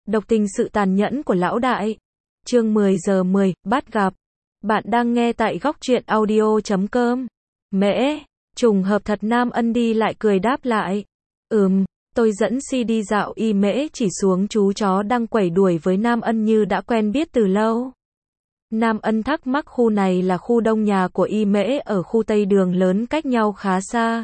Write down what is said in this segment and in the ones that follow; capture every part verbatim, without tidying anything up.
Độc tình sự tàn nhẫn của lão đại. Chương mười giờ mười, bắt gặp. Bạn đang nghe tại góc truyện audio chấm com. Mễ, trùng hợp thật. Nam Ân đi lại cười đáp lại. Ừm, tôi dẫn Si đi dạo. Y Mễ chỉ xuống chú chó đang quẩy đuổi với Nam Ân như đã quen biết từ lâu. Nam Ân thắc mắc khu này là khu đông nhà của Y Mễ ở khu Tây Đường lớn cách nhau khá xa.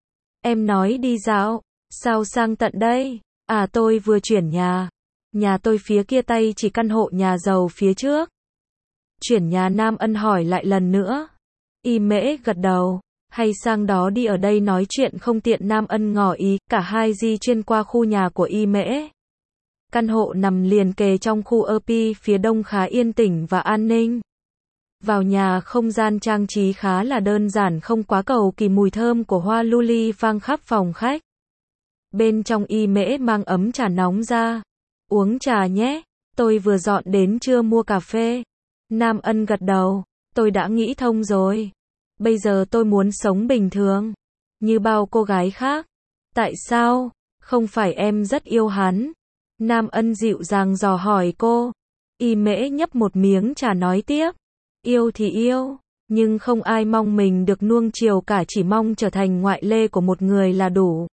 Em nói đi dạo, sao sang tận đây? À tôi vừa chuyển nhà. Nhà tôi phía kia tay chỉ căn hộ nhà giàu phía trước. Chuyển nhà? Nam Ân hỏi lại lần nữa. Y Mễ gật đầu. Hay sang đó đi, ở đây nói chuyện không tiện. Nam Ân ngỏ ý. Cả hai di chuyển qua khu nhà của Y Mễ. Căn hộ nằm liền kề trong khu ơ pê phía đông khá yên tĩnh và an ninh. Vào nhà, không gian trang trí khá là đơn giản, không quá cầu kỳ, mùi thơm của hoa luli vang khắp phòng khách. Bên trong Y Mễ mang ấm trà nóng ra. Uống trà nhé, tôi vừa dọn đến chưa mua cà phê. Nam Ân gật đầu, tôi đã nghĩ thông rồi. Bây giờ tôi muốn sống bình thường, như bao cô gái khác. Tại sao? Không phải em rất yêu hắn? Nam Ân dịu dàng dò hỏi cô. Y Mễ nhấp một miếng trà nói tiếp. Yêu thì yêu, nhưng không ai mong mình được nuông chiều cả, chỉ mong trở thành ngoại lê của một người là đủ.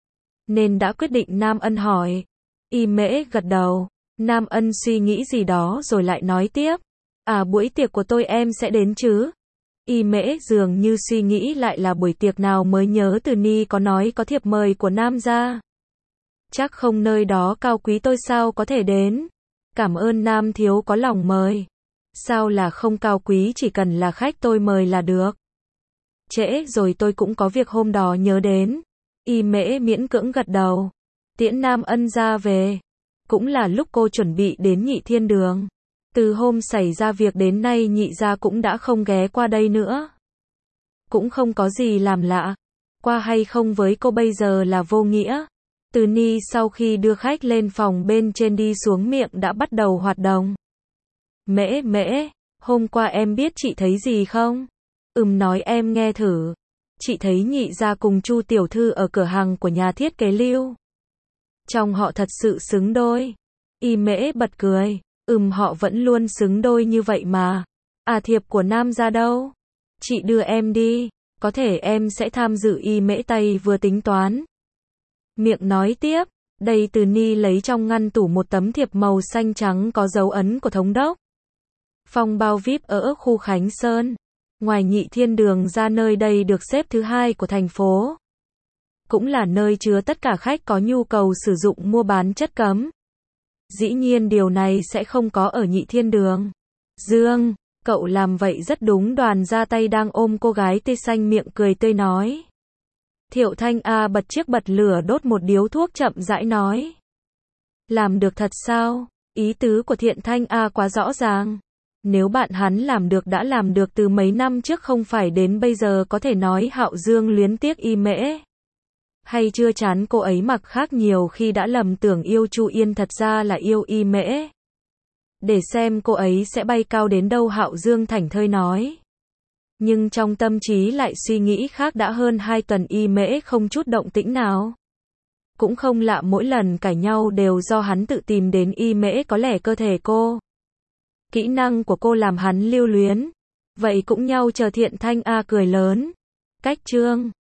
Nên đã quyết định? Nam Ân hỏi. Y Mễ gật đầu. Nam Ân suy nghĩ gì đó rồi lại nói tiếp. À, buổi tiệc của tôi em sẽ đến chứ? Y Mễ dường như suy nghĩ lại là buổi tiệc nào mới nhớ Từ Ni có nói có thiệp mời của Nam gia. Chắc không, nơi đó cao quý, tôi sao có thể đến? Cảm ơn Nam thiếu có lòng mời. Sao là không cao quý, chỉ cần là khách tôi mời là được. Trễ rồi, tôi cũng có việc hôm đó nhớ đến. Y Mễ miễn cưỡng gật đầu. Tiễn Nam Ân ra về. Cũng là lúc cô chuẩn bị đến Nhị Thiên Đường. Từ hôm xảy ra việc đến nay Nhị gia cũng đã không ghé qua đây nữa. Cũng không có gì làm lạ. Qua hay không với cô bây giờ là vô nghĩa. Từ Ni sau khi đưa khách lên phòng bên trên đi xuống, miệng đã bắt đầu hoạt động. Mễ, Mễ, hôm qua em biết chị thấy gì không? Ừm, nói em nghe thử. Chị thấy Nhị gia cùng Chu tiểu thư ở cửa hàng của nhà thiết kế Lưu. Trông họ thật sự xứng đôi. Y Mễ bật cười. Ừm, họ vẫn luôn xứng đôi như vậy mà. À, thiệp của Nam gia đâu? Chị đưa em đi. Có thể em sẽ tham dự. Y Mễ tay vừa tính toán. Miệng nói tiếp. Đây. Từ Ni lấy trong ngăn tủ một tấm thiệp màu xanh trắng có dấu ấn của thống đốc. Phòng bao vi ai pi ở khu Khánh Sơn. Ngoài Nhị Thiên Đường ra, nơi đây được xếp thứ hai của thành phố. Cũng là nơi chứa tất cả khách có nhu cầu sử dụng mua bán chất cấm. Dĩ nhiên điều này sẽ không có ở Nhị Thiên Đường. Dương, cậu làm vậy rất đúng. Đoàn ra tay đang ôm cô gái tê xanh, miệng cười tươi nói. Thiệu Thanh A bật chiếc bật lửa đốt một điếu thuốc, chậm rãi nói. Làm được thật sao? Ý tứ của Thiện Thanh A quá rõ ràng. Nếu bạn hắn làm được, đã làm được từ mấy năm trước, không phải đến bây giờ. Có thể nói Hạo Dương luyến tiếc Y Mễ. Hay chưa chán cô ấy mặc khác nhiều khi đã lầm tưởng yêu Chu Yên, thật ra là yêu Y Mễ. Để xem cô ấy sẽ bay cao đến đâu, Hạo Dương thảnh thơi nói. Nhưng trong tâm trí lại suy nghĩ khác. Đã hơn hai tuần Y Mễ không chút động tĩnh nào. Cũng không lạ, mỗi lần cãi nhau đều do hắn tự tìm đến Y Mễ. Có lẽ cơ thể cô, kỹ năng của cô làm hắn lưu luyến. Vậy cũng nhau chờ. Thiện Thanh A cười lớn. Cách chương